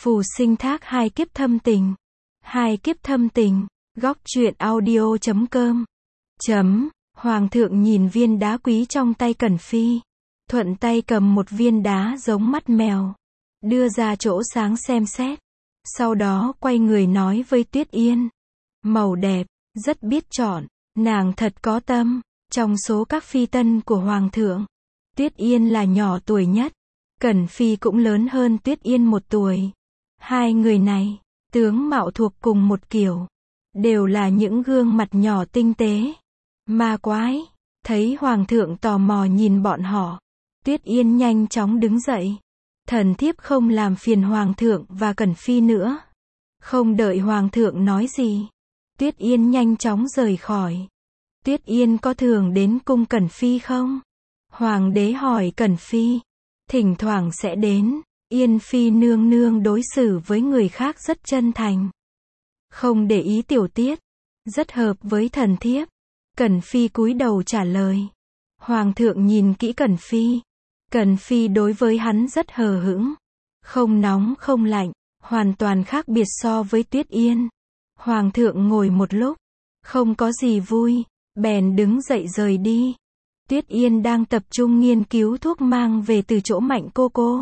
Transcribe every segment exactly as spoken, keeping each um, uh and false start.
Phù sinh thác hai kiếp thâm tình. Hai kiếp thâm tình. Góc truyện audio chấm com. Chấm. Hoàng thượng nhìn viên đá quý trong tay Cẩn Phi. Thuận tay cầm một viên đá giống mắt mèo. Đưa ra chỗ sáng xem xét. Sau đó quay người nói với Tuyết Yên. Màu đẹp, rất biết chọn. Nàng thật có tâm. Trong số các phi tân của Hoàng thượng, Tuyết Yên là nhỏ tuổi nhất. Cẩn Phi cũng lớn hơn Tuyết Yên một tuổi. Hai người này, tướng mạo thuộc cùng một kiểu. Đều là những gương mặt nhỏ tinh tế. Ma quái, thấy Hoàng thượng tò mò nhìn bọn họ. Tuyết Yên nhanh chóng đứng dậy. Thần thiếp không làm phiền Hoàng thượng và Cẩn Phi nữa. Không đợi Hoàng thượng nói gì, Tuyết Yên nhanh chóng rời khỏi. Tuyết Yên có thường đến cung Cẩn Phi không? Hoàng đế hỏi Cẩn Phi. Thỉnh thoảng sẽ đến. Yên Phi nương nương đối xử với người khác rất chân thành. Không để ý tiểu tiết. Rất hợp với thần thiếp. Cẩn Phi cúi đầu trả lời. Hoàng thượng nhìn kỹ Cẩn Phi. Cẩn Phi đối với hắn rất hờ hững. Không nóng không lạnh. Hoàn toàn khác biệt so với Tuyết Yên. Hoàng thượng ngồi một lúc. Không có gì vui. Bèn đứng dậy rời đi. Tuyết Yên đang tập trung nghiên cứu thuốc mang về từ chỗ Mạnh cô cô.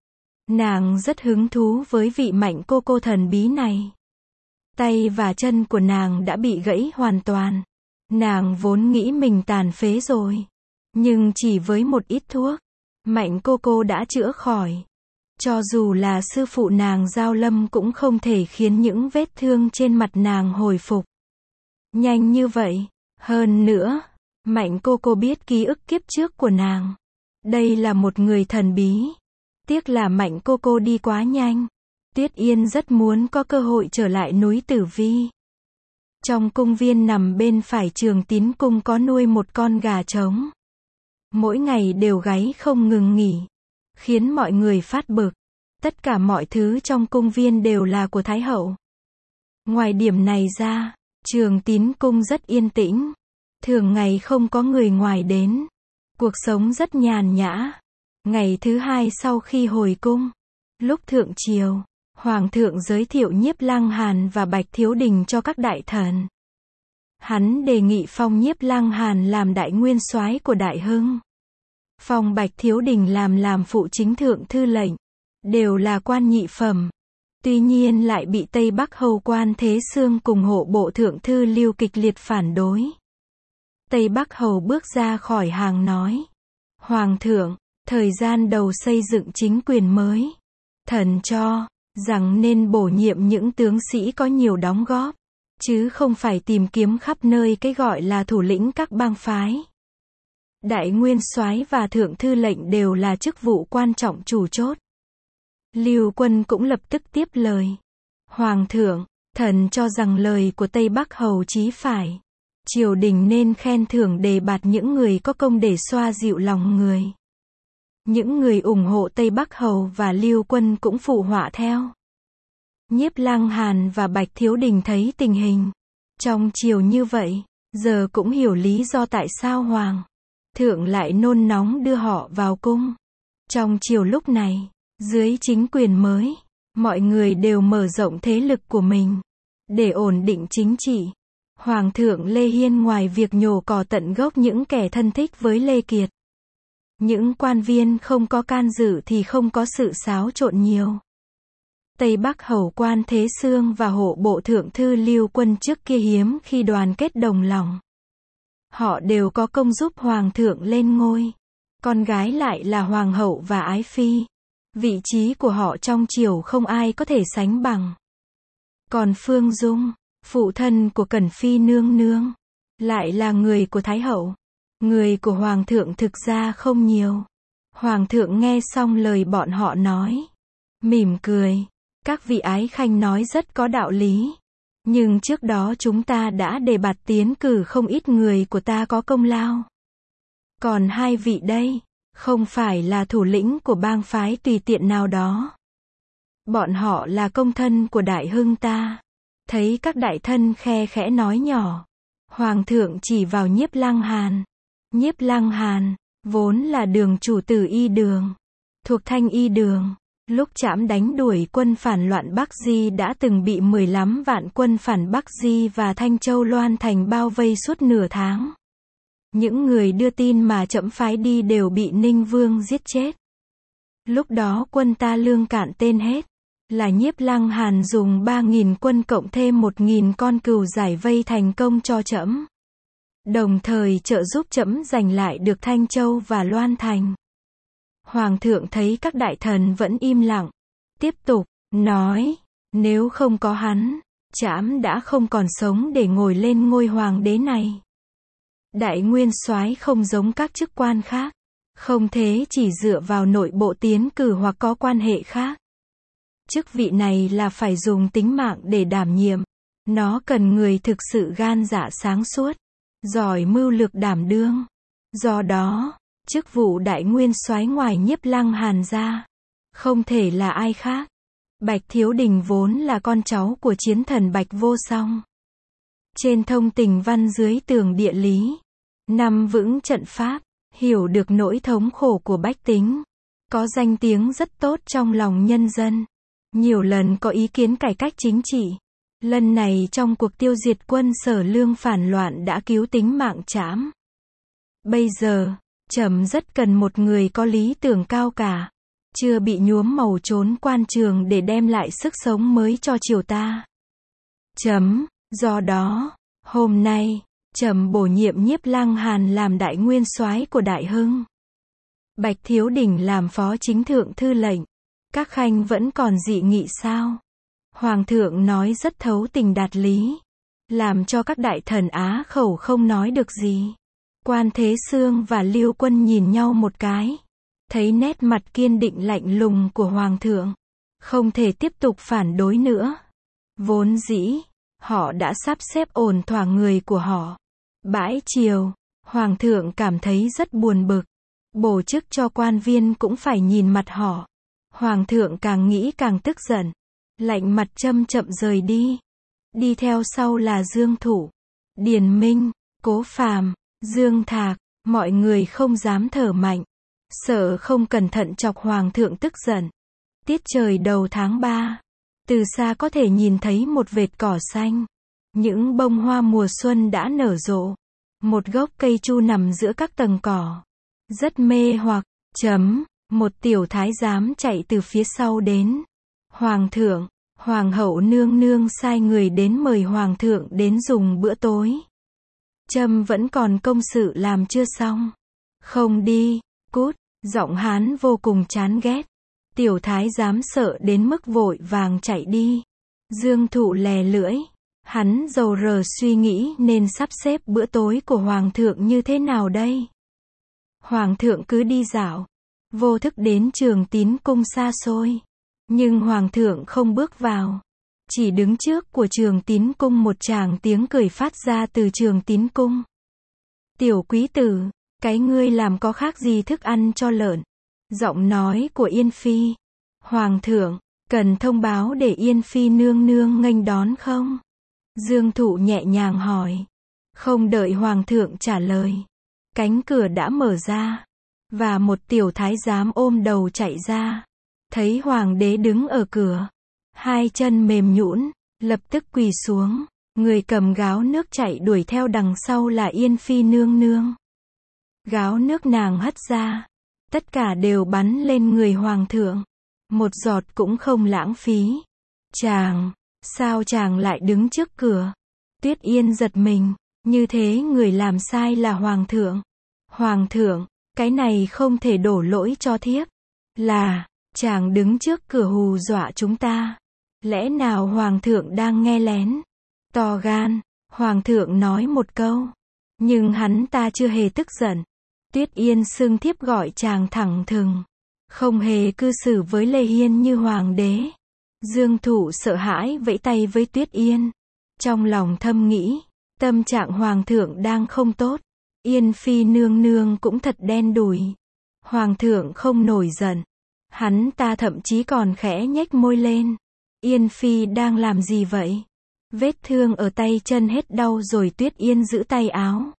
Nàng rất hứng thú với vị Mạnh cô cô thần bí này. Tay và chân của nàng đã bị gãy hoàn toàn. Nàng vốn nghĩ mình tàn phế rồi. Nhưng chỉ với một ít thuốc, Mạnh cô cô đã chữa khỏi. Cho dù là sư phụ nàng Giao Lâm cũng không thể khiến những vết thương trên mặt nàng hồi phục nhanh như vậy. Hơn nữa, Mạnh cô cô biết ký ức kiếp trước của nàng. Đây là một người thần bí. Tiếc là Mạnh cô cô đi quá nhanh. Tuyết Yên rất muốn có cơ hội trở lại núi Tử Vi. Trong cung viên nằm bên phải Trường Tín cung có nuôi một con gà trống. Mỗi ngày đều gáy không ngừng nghỉ, khiến mọi người phát bực. Tất cả mọi thứ trong cung viên đều là của Thái hậu. Ngoài điểm này ra, Trường Tín cung rất yên tĩnh. Thường ngày không có người ngoài đến. Cuộc sống rất nhàn nhã. Ngày thứ hai sau khi hồi cung, lúc thượng triều, Hoàng thượng giới thiệu Nhiếp Lăng Hàn và Bạch Thiếu Đình cho các đại thần. Hắn đề nghị phong Nhiếp Lăng Hàn làm đại nguyên soái của Đại Hưng. Phong Bạch Thiếu Đình làm làm phụ chính thượng thư lệnh. Đều là quan nhị phẩm. Tuy nhiên lại bị Tây Bắc Hầu quan Thế Xương cùng hộ bộ thượng thư Lưu kịch liệt phản đối. Tây Bắc Hầu bước ra khỏi hàng nói. Hoàng thượng, thời gian đầu xây dựng chính quyền mới. Thần cho rằng nên bổ nhiệm những tướng sĩ có nhiều đóng góp. Chứ không phải tìm kiếm khắp nơi cái gọi là thủ lĩnh các bang phái. Đại nguyên soái và thượng thư lệnh đều là chức vụ quan trọng chủ chốt. Lưu Quân cũng lập tức tiếp lời. Hoàng thượng, thần cho rằng lời của Tây Bắc Hầu chí phải. Triều đình nên khen thưởng đề bạt những người có công để xoa dịu lòng người. Những người ủng hộ Tây Bắc Hầu và Lưu Quân cũng phụ họa theo. Nhiếp Lăng Hàn và Bạch Thiếu Đình thấy tình hình trong triều như vậy, giờ cũng hiểu lý do tại sao Hoàng thượng lại nôn nóng đưa họ vào cung. Trong triều lúc này, dưới chính quyền mới, mọi người đều mở rộng thế lực của mình để ổn định chính trị. Hoàng thượng Lê Hiên ngoài việc nhổ cỏ tận gốc những kẻ thân thích với Lê Kiệt, những quan viên không có can dự thì không có sự xáo trộn nhiều. Tây Bắc Hầu quan Thế Xương và hộ bộ thượng thư Lưu Quân trước kia hiếm khi đoàn kết đồng lòng. Họ đều có công giúp Hoàng thượng lên ngôi. Con gái lại là Hoàng hậu và Ái Phi. Vị trí của họ trong triều không ai có thể sánh bằng. Còn Phương Dung, phụ thân của Cẩn Phi nương nương, lại là người của Thái hậu. Người của Hoàng thượng thực ra không nhiều. Hoàng thượng nghe xong lời bọn họ nói, mỉm cười. Các vị ái khanh nói rất có đạo lý. Nhưng trước đó chúng ta đã đề bạt tiến cử không ít người của ta có công lao. Còn hai vị đây, không phải là thủ lĩnh của bang phái tùy tiện nào đó. Bọn họ là công thân của Đại Hưng ta. Thấy các đại thân khe khẽ nói nhỏ. Hoàng thượng chỉ vào Nhiếp Lăng Hàn. Nhiếp Lăng Hàn, vốn là đường chủ tử y đường, thuộc Thanh y đường. Lúc trẫm đánh đuổi quân phản loạn Bắc Di đã từng bị mười lăm vạn quân phản Bắc Di và Thanh Châu Loan Thành bao vây suốt nửa tháng. Những người đưa tin mà trẫm phái đi đều bị Ninh Vương giết chết. Lúc đó quân ta lương cạn tên hết. Là Nhiếp Lăng Hàn dùng ba nghìn quân cộng thêm một nghìn con cừu giải vây thành công cho trẫm. Đồng thời trợ giúp trẫm giành lại được Thanh Châu và Loan Thành. Hoàng thượng thấy các đại thần vẫn im lặng. Tiếp tục, nói, nếu không có hắn, trẫm đã không còn sống để ngồi lên ngôi hoàng đế này. Đại nguyên soái không giống các chức quan khác. Không thể chỉ dựa vào nội bộ tiến cử hoặc có quan hệ khác. Chức vị này là phải dùng tính mạng để đảm nhiệm. Nó cần người thực sự gan dạ sáng suốt, giỏi mưu lược đảm đương. Do đó, chức vụ đại nguyên soái ngoài Nhiếp Lăng Hàn ra, không thể là ai khác. Bạch Thiếu Đình vốn là con cháu của chiến thần Bạch Vô Song. Trên thông tình văn dưới tường địa lý, nắm vững trận pháp, hiểu được nỗi thống khổ của bách tính. Có danh tiếng rất tốt trong lòng nhân dân. Nhiều lần có ý kiến cải cách chính trị. Lần này trong cuộc tiêu diệt quân Sở Lương phản loạn đã cứu tính mạng trẫm. Bây giờ, trẫm rất cần một người có lý tưởng cao cả, chưa bị nhuốm màu trốn quan trường để đem lại sức sống mới cho triều ta. Chấm, do đó, hôm nay, trẫm bổ nhiệm Nhiếp Lăng Hàn làm đại nguyên soái của Đại Hưng. Bạch Thiếu Đình làm phó chính thượng thư lệnh. Các khanh vẫn còn dị nghị sao? Hoàng thượng nói rất thấu tình đạt lý, làm cho các đại thần á khẩu không nói được gì. Quan Thế Sương và Liêu Quân nhìn nhau một cái, thấy nét mặt kiên định lạnh lùng của Hoàng thượng, không thể tiếp tục phản đối nữa. Vốn dĩ, họ đã sắp xếp ổn thỏa người của họ. Bãi triều, Hoàng thượng cảm thấy rất buồn bực. Bổ chức cho quan viên cũng phải nhìn mặt họ. Hoàng thượng càng nghĩ càng tức giận. Lạnh mặt châm chậm rời đi. Đi theo sau là Dương Thụ, Điền Minh, Cố Phàm, Dương Thạc. Mọi người không dám thở mạnh, sợ không cẩn thận chọc Hoàng thượng tức giận. Tiết trời đầu tháng ba, từ xa có thể nhìn thấy một vệt cỏ xanh. Những bông hoa mùa xuân đã nở rộ. Một gốc cây chu nằm giữa các tầng cỏ. Rất mê hoặc. Chấm, một tiểu thái giám chạy từ phía sau đến. Hoàng thượng, Hoàng hậu nương nương sai người đến mời Hoàng thượng đến dùng bữa tối. Trâm vẫn còn công sự làm chưa xong. Không đi, cút, giọng Hán vô cùng chán ghét. Tiểu thái giám sợ đến mức vội vàng chạy đi. Dương Thụ lè lưỡi. Hắn rầu rờ suy nghĩ nên sắp xếp bữa tối của Hoàng thượng như thế nào đây. Hoàng thượng cứ đi dạo, vô thức đến Trường Tín cung xa xôi. Nhưng Hoàng thượng không bước vào, chỉ đứng trước của Trường Tín cung. Một tràng tiếng cười phát ra từ Trường Tín cung. Tiểu quý tử, cái ngươi làm có khác gì thức ăn cho lợn. Giọng nói của Yên Phi. Hoàng thượng, cần thông báo để Yên Phi nương nương nghênh đón không? Dương Thụ nhẹ nhàng hỏi. Không đợi Hoàng thượng trả lời, cánh cửa đã mở ra, và một tiểu thái giám ôm đầu chạy ra. Thấy Hoàng đế đứng ở cửa, hai chân mềm nhũn, lập tức quỳ xuống. Người cầm gáo nước chạy đuổi theo đằng sau là Yên Phi nương nương. Gáo nước nàng hất ra, tất cả đều bắn lên người Hoàng thượng. Một giọt cũng không lãng phí. Chàng, sao chàng lại đứng trước cửa? Tuyết Yên giật mình, như thế người làm sai là Hoàng thượng. Hoàng thượng, cái này không thể đổ lỗi cho thiếp. Là, chàng đứng trước cửa hù dọa chúng ta. Lẽ nào Hoàng thượng đang nghe lén? To gan, Hoàng thượng nói một câu, nhưng hắn ta chưa hề tức giận. Tuyết Yên xưng thiếp gọi chàng thẳng thừng, không hề cư xử với Lê Hiên như Hoàng đế. Dương Thụ sợ hãi vẫy tay với Tuyết Yên. Trong lòng thầm nghĩ, tâm trạng Hoàng thượng đang không tốt. Yên Phi nương nương cũng thật đen đủi. Hoàng thượng không nổi giận, hắn ta thậm chí còn khẽ nhếch môi lên. Yên Phi đang làm gì vậy? Vết thương ở tay chân hết đau rồi. Tuyết Yên giữ tay áo.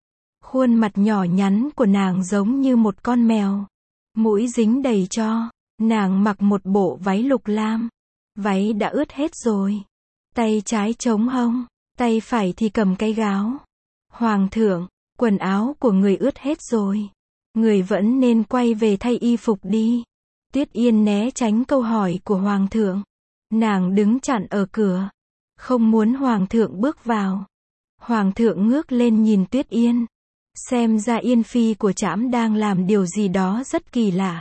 Khuôn mặt nhỏ nhắn của nàng giống như một con mèo, mũi dính đầy tro. Nàng mặc một bộ váy lục lam. Váy đã ướt hết rồi. Tay trái chống hông, tay phải thì cầm cái gáo. Hoàng thượng, quần áo của người ướt hết rồi. Người vẫn nên quay về thay y phục đi. Tuyết Yên né tránh câu hỏi của Hoàng thượng. Nàng đứng chặn ở cửa. Không muốn Hoàng thượng bước vào. Hoàng thượng ngước lên nhìn Tuyết Yên. Xem ra Yên Phi của trẫm đang làm điều gì đó rất kỳ lạ.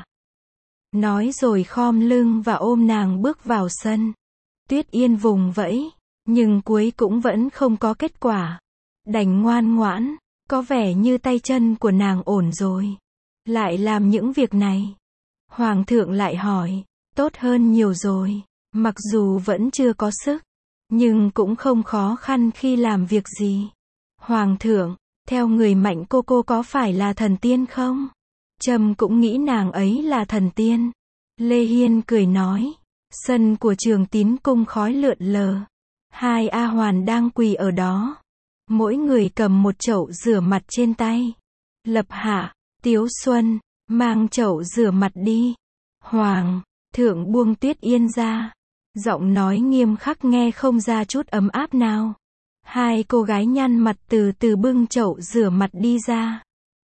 Nói rồi khom lưng và ôm nàng bước vào sân. Tuyết Yên vùng vẫy, nhưng cuối cũng vẫn không có kết quả. Đành ngoan ngoãn, có vẻ như tay chân của nàng ổn rồi. Lại làm những việc này. Hoàng thượng lại hỏi, tốt hơn nhiều rồi, mặc dù vẫn chưa có sức, nhưng cũng không khó khăn khi làm việc gì. Hoàng thượng, theo người Mạnh cô cô có phải là thần tiên không? Trâm cũng nghĩ nàng ấy là thần tiên. Lê Hiên cười nói, sân của Trường Tín cung khói lượn lờ. Hai A Hoàn đang quỳ ở đó. Mỗi người cầm một chậu rửa mặt trên tay. Lập Hạ, Tiếu Xuân, mang chậu rửa mặt đi. Hoàng thượng buông Tuyết Yên ra. Giọng nói nghiêm khắc nghe không ra chút ấm áp nào. Hai cô gái nhăn mặt từ từ bưng chậu rửa mặt đi ra.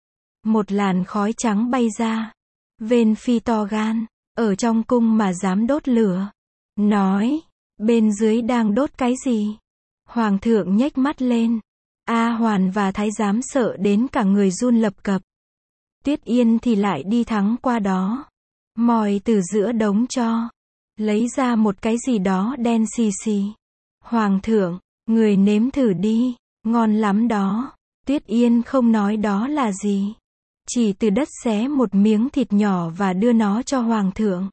Một làn khói trắng bay ra. Vên Phi to gan, ở trong cung mà dám đốt lửa. Nói, bên dưới đang đốt cái gì? Hoàng thượng nhếch mắt lên. A Hoàn và thái giám sợ đến cả người run lập cập. Tuyết Yên thì lại đi thắng qua đó. Mòi từ giữa đống tro. Lấy ra một cái gì đó đen xì xì. Hoàng thượng, người nếm thử đi, ngon lắm đó. Tuyết Yên không nói đó là gì. Chỉ từ đất xé một miếng thịt nhỏ và đưa nó cho Hoàng thượng.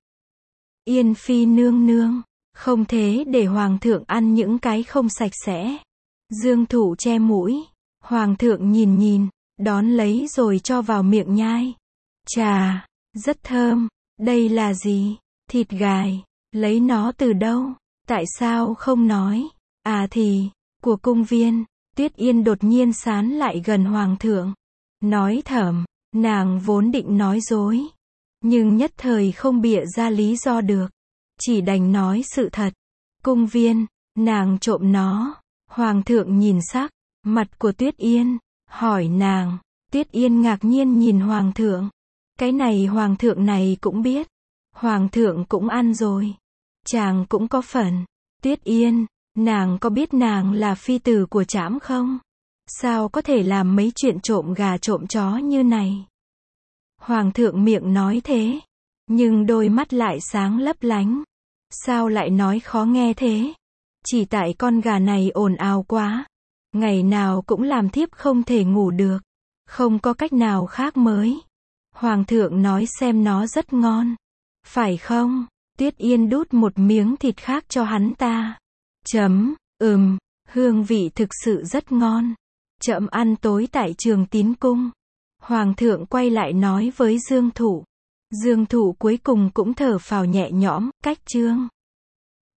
Yên Phi nương nương, không thế để Hoàng thượng ăn những cái không sạch sẽ. Dương Thụ che mũi. Hoàng thượng nhìn nhìn, đón lấy rồi cho vào miệng nhai. Chà, rất thơm. Đây là gì? Thịt gài. Lấy nó từ đâu? Tại sao không nói? À thì, của cung viên. Tuyết Yên đột nhiên sán lại gần Hoàng thượng. Nói thầm, nàng vốn định nói dối. Nhưng nhất thời không bịa ra lý do được. Chỉ đành nói sự thật. Cung viên, nàng trộm nó. Hoàng thượng nhìn sắc mặt của Tuyết Yên, hỏi nàng. Tuyết Yên ngạc nhiên nhìn Hoàng thượng. Cái này Hoàng thượng này cũng biết. Hoàng thượng cũng ăn rồi. Chàng cũng có phần. Tuyết Yên, nàng có biết nàng là phi tử của trẫm không? Sao có thể làm mấy chuyện trộm gà trộm chó như này? Hoàng thượng miệng nói thế, nhưng đôi mắt lại sáng lấp lánh. Sao lại nói khó nghe thế? Chỉ tại con gà này ồn ào quá. Ngày nào cũng làm thiếp không thể ngủ được. Không có cách nào khác mới. Hoàng thượng nói xem nó rất ngon. Phải không? Tuyết Yên đút một miếng thịt khác cho hắn ta. Chấm, ừm, hương vị thực sự rất ngon. Trẫm ăn tối tại Trường Tín cung. Hoàng thượng quay lại nói với Dương Thụ. Dương Thụ cuối cùng cũng thở phào nhẹ nhõm, cách chương.